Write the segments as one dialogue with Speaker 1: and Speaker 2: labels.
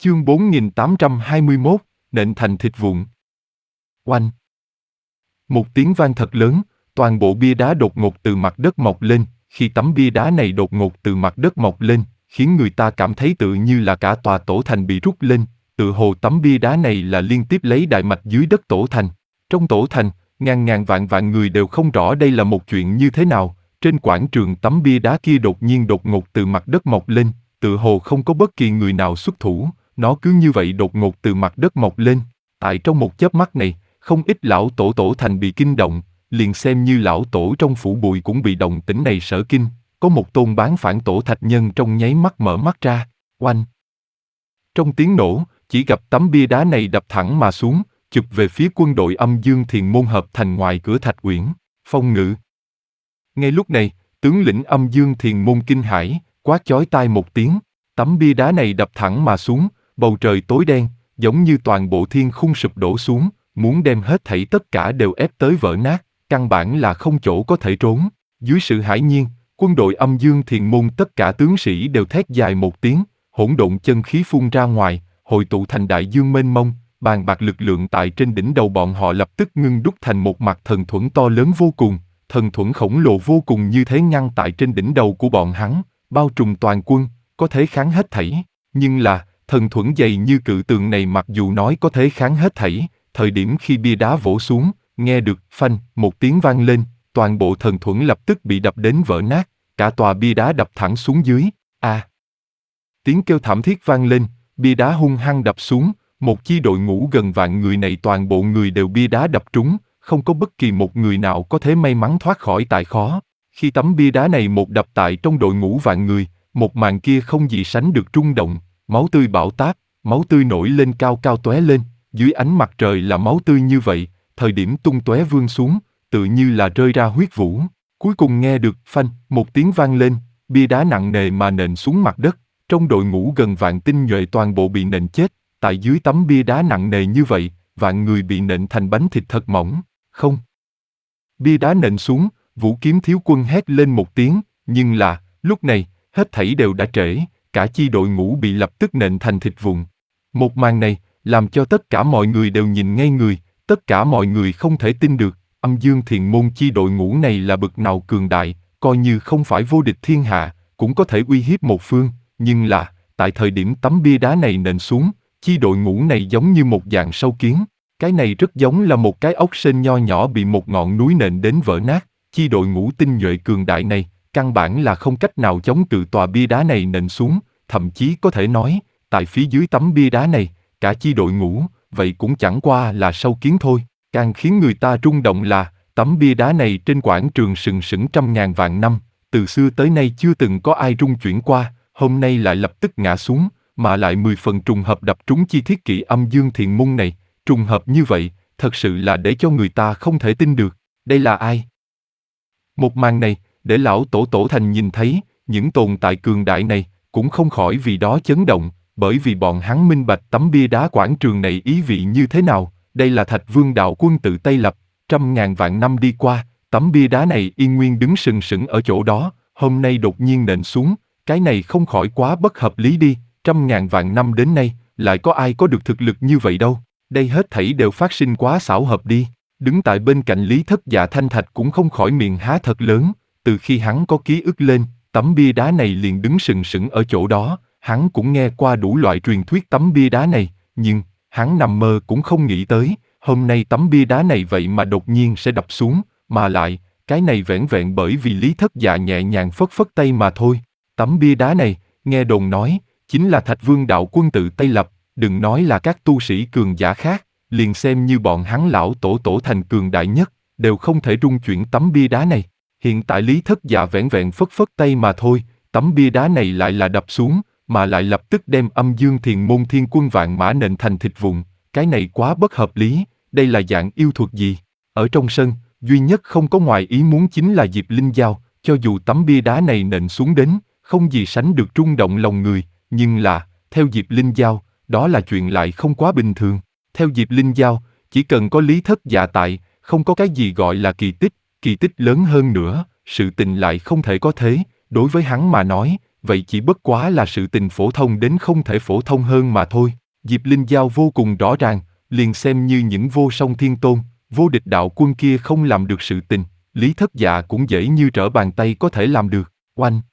Speaker 1: Chương 4821, nện thành thịt vụn. Oanh! Một tiếng vang thật lớn, toàn bộ bia đá đột ngột từ mặt đất mọc lên. Khi tấm bia đá này đột ngột từ mặt đất mọc lên, khiến người ta cảm thấy tự như là cả tòa tổ thành bị rút lên, tự hồ tấm bia đá này là liên tiếp lấy đại mạch dưới đất tổ thành. Trong tổ thành, ngàn ngàn vạn vạn người đều không rõ đây là một chuyện như thế nào. Trên quảng trường tấm bia đá kia đột nhiên đột ngột từ mặt đất mọc lên, tự hồ không có bất kỳ người nào xuất thủ, nó cứ như vậy đột ngột từ mặt đất mọc lên. Tại trong một chớp mắt này, không ít lão tổ thành bị kinh động, liền xem như lão tổ trong phủ Bùi cũng bị động tĩnh này sở kinh. Có một tôn bán phản tổ thạch nhân trong nháy mắt mở mắt ra, oanh! Trong tiếng nổ, chỉ gặp tấm bia đá này đập thẳng mà xuống, chụp về phía quân đội Âm Dương Thiền Môn hợp thành ngoài cửa Thạch Uyển, phong ngự. Ngay lúc này, tướng lĩnh Âm Dương Thiền Môn kinh hãi, quát chói tai một tiếng, tấm bia đá này đập thẳng mà xuống, bầu trời tối đen, giống như toàn bộ thiên khung sụp đổ xuống, muốn đem hết thảy tất cả đều ép tới vỡ nát, căn bản là không chỗ có thể trốn. Dưới sự hãi nhiên, quân đội Âm Dương Thiền Môn tất cả tướng sĩ đều thét dài một tiếng, hỗn độn chân khí phun ra ngoài, hội tụ thành đại dương mênh mông, bàn bạc lực lượng tại trên đỉnh đầu bọn họ lập tức ngưng đúc thành một mặt thần thuẫn to lớn vô cùng, thần thuẫn khổng lồ vô cùng như thế ngăn tại trên đỉnh đầu của bọn hắn, bao trùm toàn quân, có thể kháng hết thảy. Nhưng là, thần thuẫn dày như cự tường này mặc dù nói có thể kháng hết thảy, thời điểm khi bia đá vỗ xuống, nghe được phanh một tiếng vang lên, toàn bộ thần thuẫn lập tức bị đập đến vỡ nát, cả tòa bia đá đập thẳng xuống dưới. Tiếng kêu thảm thiết vang lên, bia đá hung hăng đập xuống, một chi đội ngũ gần vạn người này toàn bộ người đều bia đá đập trúng, không có bất kỳ một người nào có thể may mắn thoát khỏi tại khó. Khi tấm bia đá này một đập tại trong đội ngũ vạn người, một màn kia không gì sánh được rung động, máu tươi bão táp, máu tươi nổi lên cao cao tóe lên, dưới ánh mặt trời là máu tươi như vậy, thời điểm tung tóe vương xuống, tự như là rơi ra huyết vũ. Cuối cùng nghe được phanh, một tiếng vang lên, bia đá nặng nề mà nện xuống mặt đất, trong đội ngũ gần vạn tinh nhuệ toàn bộ bị nện chết, tại dưới tấm bia đá nặng nề như vậy, vạn người bị nện thành bánh thịt thật mỏng, không. Bia đá nện xuống, Vũ Kiếm thiếu quân hét lên một tiếng, nhưng là, lúc này, hết thảy đều đã trễ, cả chi đội ngũ bị lập tức nện thành thịt vụn. Một màn này, làm cho tất cả mọi người đều nhìn ngây người, tất cả mọi người không thể tin được, Âm Dương Thiền Môn chi đội ngũ này là bậc nào cường đại, coi như không phải vô địch thiên hạ, cũng có thể uy hiếp một phương, nhưng là, tại thời điểm tấm bia đá này nện xuống, chi đội ngũ này giống như một dạng sâu kiến, cái này rất giống là một cái ốc sên nho nhỏ bị một ngọn núi nện đến vỡ nát, chi đội ngũ tinh nhuệ cường đại này, căn bản là không cách nào chống cự tòa bia đá này nện xuống, thậm chí có thể nói, tại phía dưới tấm bia đá này, cả chi đội ngũ, vậy cũng chẳng qua là sâu kiến thôi. Càng khiến người ta rung động là, tấm bia đá này trên quảng trường sừng sững trăm ngàn vạn năm, từ xưa tới nay chưa từng có ai rung chuyển qua, hôm nay lại lập tức ngã xuống, mà lại 10 phần trùng hợp đập trúng chi thiết kỵ Âm Dương Thiền Môn này, trùng hợp như vậy, thật sự là để cho người ta không thể tin được, đây là ai? Một màn này, để lão tổ thành nhìn thấy, những tồn tại cường đại này, cũng không khỏi vì đó chấn động, bởi vì bọn hắn minh bạch tấm bia đá quảng trường này ý vị như thế nào, đây là Thạch Vương đạo quân tự Tây lập, trăm ngàn vạn năm đi qua, tấm bia đá này yên nguyên đứng sừng sững ở chỗ đó, hôm nay đột nhiên nện xuống, cái này không khỏi quá bất hợp lý đi, trăm ngàn vạn năm đến nay, lại có ai có được thực lực như vậy đâu, đây hết thảy đều phát sinh quá xảo hợp đi. Đứng tại bên cạnh Lý Thất Dạ Thanh Thạch cũng không khỏi miệng há thật lớn, từ khi hắn có ký ức lên, tấm bia đá này liền đứng sừng sững ở chỗ đó, hắn cũng nghe qua đủ loại truyền thuyết tấm bia đá này, nhưng, hắn nằm mơ cũng không nghĩ tới, hôm nay tấm bia đá này vậy mà đột nhiên sẽ đập xuống, mà lại, cái này vẻn vẹn bởi vì Lý Thất Dạ nhẹ nhàng phất phất tay mà thôi. Tấm bia đá này, nghe đồn nói, chính là Thạch Vương đạo quân tự Tây lập, đừng nói là các tu sĩ cường giả khác, liền xem như bọn hắn lão tổ thành cường đại nhất, đều không thể rung chuyển tấm bia đá này. Hiện tại Lý Thất Dạ vẻn vẹn phất phất tay mà thôi, tấm bia đá này lại là đập xuống, mà lại lập tức đem Âm Dương Thiền Môn thiên quân vạn mã nện thành thịt vụn, cái này quá bất hợp lý, đây là dạng yêu thuật gì? Ở trong sân, duy nhất không có ngoài ý muốn chính là Diệp Linh Giao, cho dù tấm bia đá này nện xuống đến, không gì sánh được rung động lòng người, nhưng là, theo Diệp Linh Giao, đó là chuyện lại không quá bình thường. Theo Diệp Linh Giao, chỉ cần có Lý Thất Dạ tại, không có cái gì gọi là kỳ tích lớn hơn nữa, sự tình lại không thể có thế, đối với hắn mà nói, vậy chỉ bất quá là sự tình phổ thông đến không thể phổ thông hơn mà thôi. Diệp Linh Giao vô cùng rõ ràng, liền xem như những vô song thiên tôn, vô địch đạo quân kia không làm được sự tình, Lý Thất Dạ cũng dễ như trở bàn tay có thể làm được. Oanh!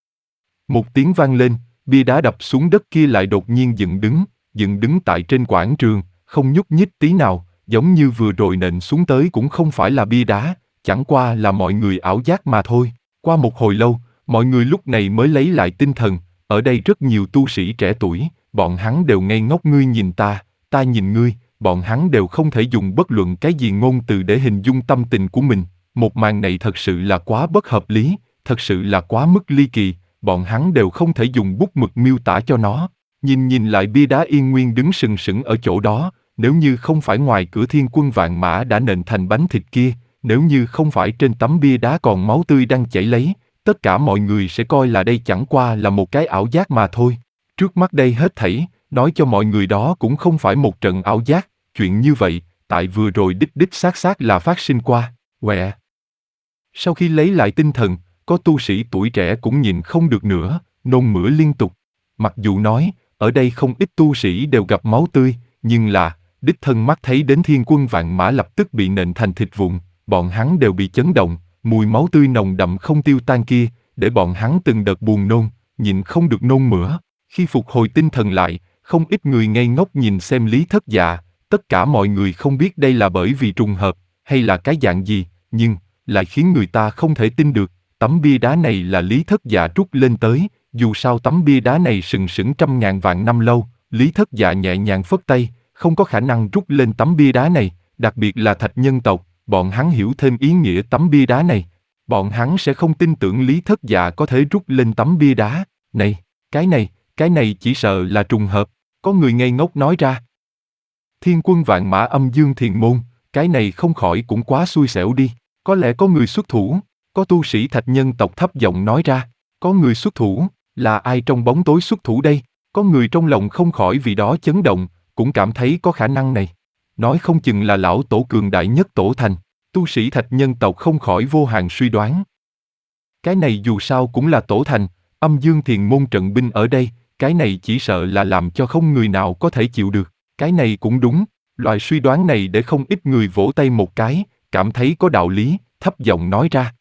Speaker 1: Một tiếng vang lên, bia đá đập xuống đất kia lại đột nhiên dựng đứng tại trên quảng trường, không nhúc nhích tí nào, giống như vừa rồi nện xuống tới cũng không phải là bia đá, chẳng qua là mọi người ảo giác mà thôi. Qua một hồi lâu, mọi người lúc này mới lấy lại tinh thần, ở đây rất nhiều tu sĩ trẻ tuổi, bọn hắn đều ngây ngốc, ngươi nhìn ta nhìn ngươi, bọn hắn đều không thể dùng bất luận cái gì ngôn từ để hình dung tâm tình của mình. Một màn này thật sự là quá bất hợp lý, thật sự là quá mức ly kỳ, bọn hắn đều không thể dùng bút mực miêu tả cho nó. Nhìn lại bia đá yên nguyên đứng sừng sững ở chỗ đó, nếu như không phải ngoài cửa Thiên Quân Vạn Mã đã nện thành bánh thịt kia, nếu như không phải trên tấm bia đá còn máu tươi đang chảy lấy, tất cả mọi người sẽ coi là đây chẳng qua là một cái ảo giác mà thôi. Trước mắt đây hết thảy, nói cho mọi người đó cũng không phải một trận ảo giác, chuyện như vậy, tại vừa rồi đích xác là phát sinh qua. Quẹ. Sau khi lấy lại tinh thần, có tu sĩ tuổi trẻ cũng nhìn không được nữa, nôn mửa liên tục. Mặc dù nói, ở đây không ít tu sĩ đều gặp máu tươi, nhưng là, đích thân mắt thấy đến Thiên Quân Vạn Mã lập tức bị nện thành thịt vụn, bọn hắn đều bị chấn động, mùi máu tươi nồng đậm không tiêu tan kia, để bọn hắn từng đợt buồn nôn, nhịn không được nôn mửa. Khi phục hồi tinh thần lại, không ít người ngây ngốc nhìn xem Lý Thất Dạ, tất cả mọi người không biết đây là bởi vì trùng hợp, hay là cái dạng gì, nhưng, lại khiến người ta không thể tin được, tấm bia đá này là Lý Thất Dạ trút lên tới, dù sao tấm bia đá này sừng sững trăm ngàn vạn năm lâu, Lý Thất Dạ nhẹ nhàng phất tay, không có khả năng trút lên tấm bia đá này, đặc biệt là thạch nhân tộc, bọn hắn hiểu thêm ý nghĩa tấm bia đá này. Bọn hắn sẽ không tin tưởng Lý Thất Dạ có thể trút lên tấm bia đá, này, cái này chỉ sợ là trùng hợp, có người ngây ngốc nói ra. Thiên Quân Vạn Mã Âm Dương Thiền Môn, cái này không khỏi cũng quá xui xẻo đi, có lẽ có người xuất thủ, có tu sĩ thạch nhân tộc thấp giọng nói ra, có người xuất thủ, là ai trong bóng tối xuất thủ đây? Có người trong lòng không khỏi vì đó chấn động, cũng cảm thấy có khả năng này. Nói không chừng là lão tổ cường đại nhất Tổ Thành, tu sĩ thạch nhân tộc không khỏi vô hạn suy đoán. Cái này dù sao cũng là Tổ Thành, Âm Dương Thiền Môn trận binh ở đây, cái này chỉ sợ là làm cho không người nào có thể chịu được. Cái này cũng đúng, loại suy đoán này để không ít người vỗ tay một cái, cảm thấy có đạo lý, thấp giọng nói ra.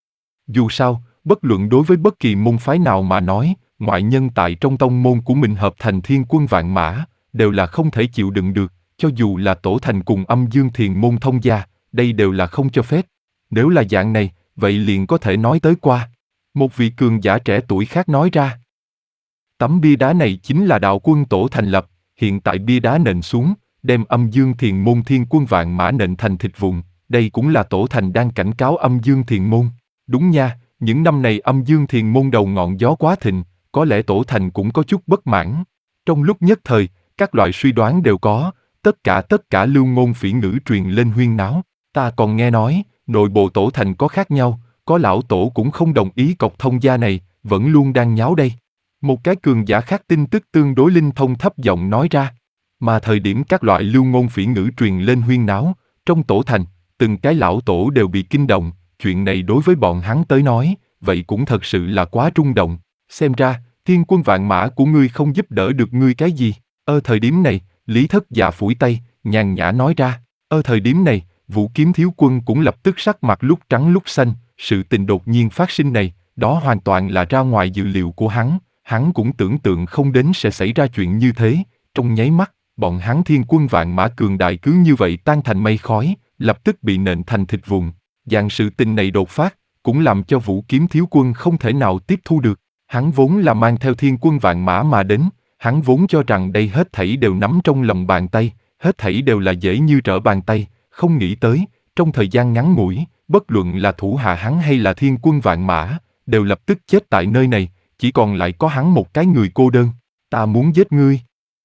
Speaker 1: Dù sao, bất luận đối với bất kỳ môn phái nào mà nói, ngoại nhân tại trong tông môn của mình hợp thành Thiên Quân Vạn Mã, đều là không thể chịu đựng được, cho dù là Tổ Thành cùng Âm Dương Thiền Môn thông gia, đây đều là không cho phép. Nếu là dạng này, vậy liền có thể nói tới qua. Một vị cường giả trẻ tuổi khác nói ra. Tấm bia đá này chính là đạo quân Tổ thành lập, hiện tại bia đá nện xuống, đem Âm Dương Thiền Môn Thiên Quân Vạn Mã nện thành thịt vụn, đây cũng là Tổ thành đang cảnh cáo Âm Dương Thiền Môn. Đúng nha, những năm này Âm Dương Thiền Môn đầu ngọn gió quá thịnh, có lẽ Tổ thành cũng có chút bất mãn. Trong lúc nhất thời, các loại suy đoán đều có, tất cả lưu ngôn phỉ ngữ truyền lên huyên náo. Ta còn nghe nói, nội bộ Tổ thành có khác nhau, có lão tổ cũng không đồng ý cọc thông gia này, vẫn luôn đang nháo đây. Một cái cường giả khác tin tức tương đối linh thông thấp giọng nói ra. Mà thời điểm các loại lưu ngôn phỉ ngữ truyền lên huyên náo, trong Tổ thành, từng cái lão tổ đều bị kinh động, chuyện này đối với bọn hắn tới nói, vậy cũng thật sự là quá rung động. Xem ra, Thiên Quân Vạn Mã của ngươi không giúp đỡ được ngươi cái gì. Thời điểm này, Lý Thất Dạ phủi tay, nhàn nhã nói ra. Thời điểm này, Vũ Kiếm Thiếu Quân cũng lập tức sắc mặt lúc trắng lúc xanh, sự tình đột nhiên phát sinh này, đó hoàn toàn là ra ngoài dự liệu của hắn cũng tưởng tượng không đến sẽ xảy ra chuyện như thế, trong nháy mắt, bọn hắn Thiên Quân Vạn Mã cường đại cứ như vậy tan thành mây khói, lập tức bị nện thành thịt vụn. Dạng sự tình này đột phát, cũng làm cho Vũ Kiếm Thiếu Quân không thể nào tiếp thu được, hắn vốn là mang theo Thiên Quân Vạn Mã mà đến, hắn vốn cho rằng đây hết thảy đều nắm trong lòng bàn tay, hết thảy đều là dễ như trở bàn tay, không nghĩ tới, trong thời gian ngắn ngủi, bất luận là thủ hạ hắn hay là Thiên Quân Vạn Mã, đều lập tức chết tại nơi này, chỉ còn lại có hắn một cái người cô đơn. Ta muốn giết ngươi.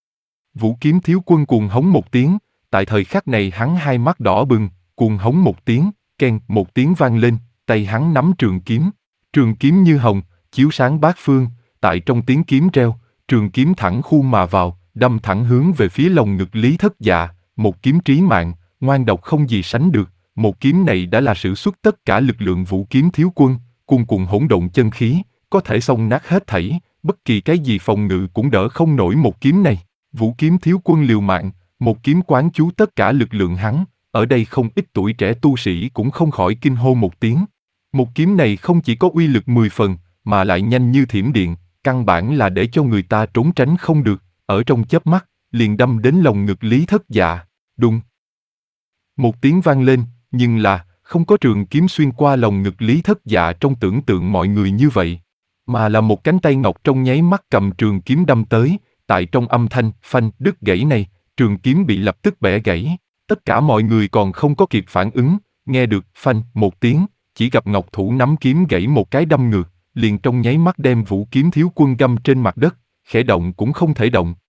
Speaker 1: Vũ Kiếm Thiếu Quân cuồng hống một tiếng, tại thời khắc này hắn hai mắt đỏ bừng, cuồng hống một tiếng, keng một tiếng vang lên, tay hắn nắm trường kiếm như hồng, chiếu sáng bát phương, tại trong tiếng kiếm reo, trường kiếm thẳng khuôn mà vào, đâm thẳng hướng về phía lồng ngực Lý Thất Dạ, một kiếm trí mạng, ngoan độc không gì sánh được, một kiếm này đã là sử xuất tất cả lực lượng Vũ Kiếm Thiếu Quân, cuồn cuộn hỗn độn chân khí, có thể xông nát hết thảy, bất kỳ cái gì phòng ngự cũng đỡ không nổi một kiếm này. Vũ Kiếm thiếu quân liều mạng, một kiếm quán chú tất cả lực lượng hắn, ở đây không ít tuổi trẻ tu sĩ cũng không khỏi kinh hô một tiếng. Một kiếm này không chỉ có uy lực 10 phần, mà lại nhanh như thiểm điện, căn bản là để cho người ta trốn tránh không được, ở trong chớp mắt, liền đâm đến lồng ngực Lý Thất Dạ. Đùng. Một tiếng vang lên, nhưng là, không có trường kiếm xuyên qua lồng ngực Lý Thất Dạ trong tưởng tượng mọi người như vậy, mà là một cánh tay ngọc trong nháy mắt cầm trường kiếm đâm tới, tại trong âm thanh phanh đứt gãy này, trường kiếm bị lập tức bẻ gãy. Tất cả mọi người còn không có kịp phản ứng, nghe được phanh một tiếng, chỉ gặp ngọc thủ nắm kiếm gãy một cái đâm ngược, liền trong nháy mắt đem Vũ Kiếm thiếu quân găm trên mặt đất, khẽ động cũng không thể động.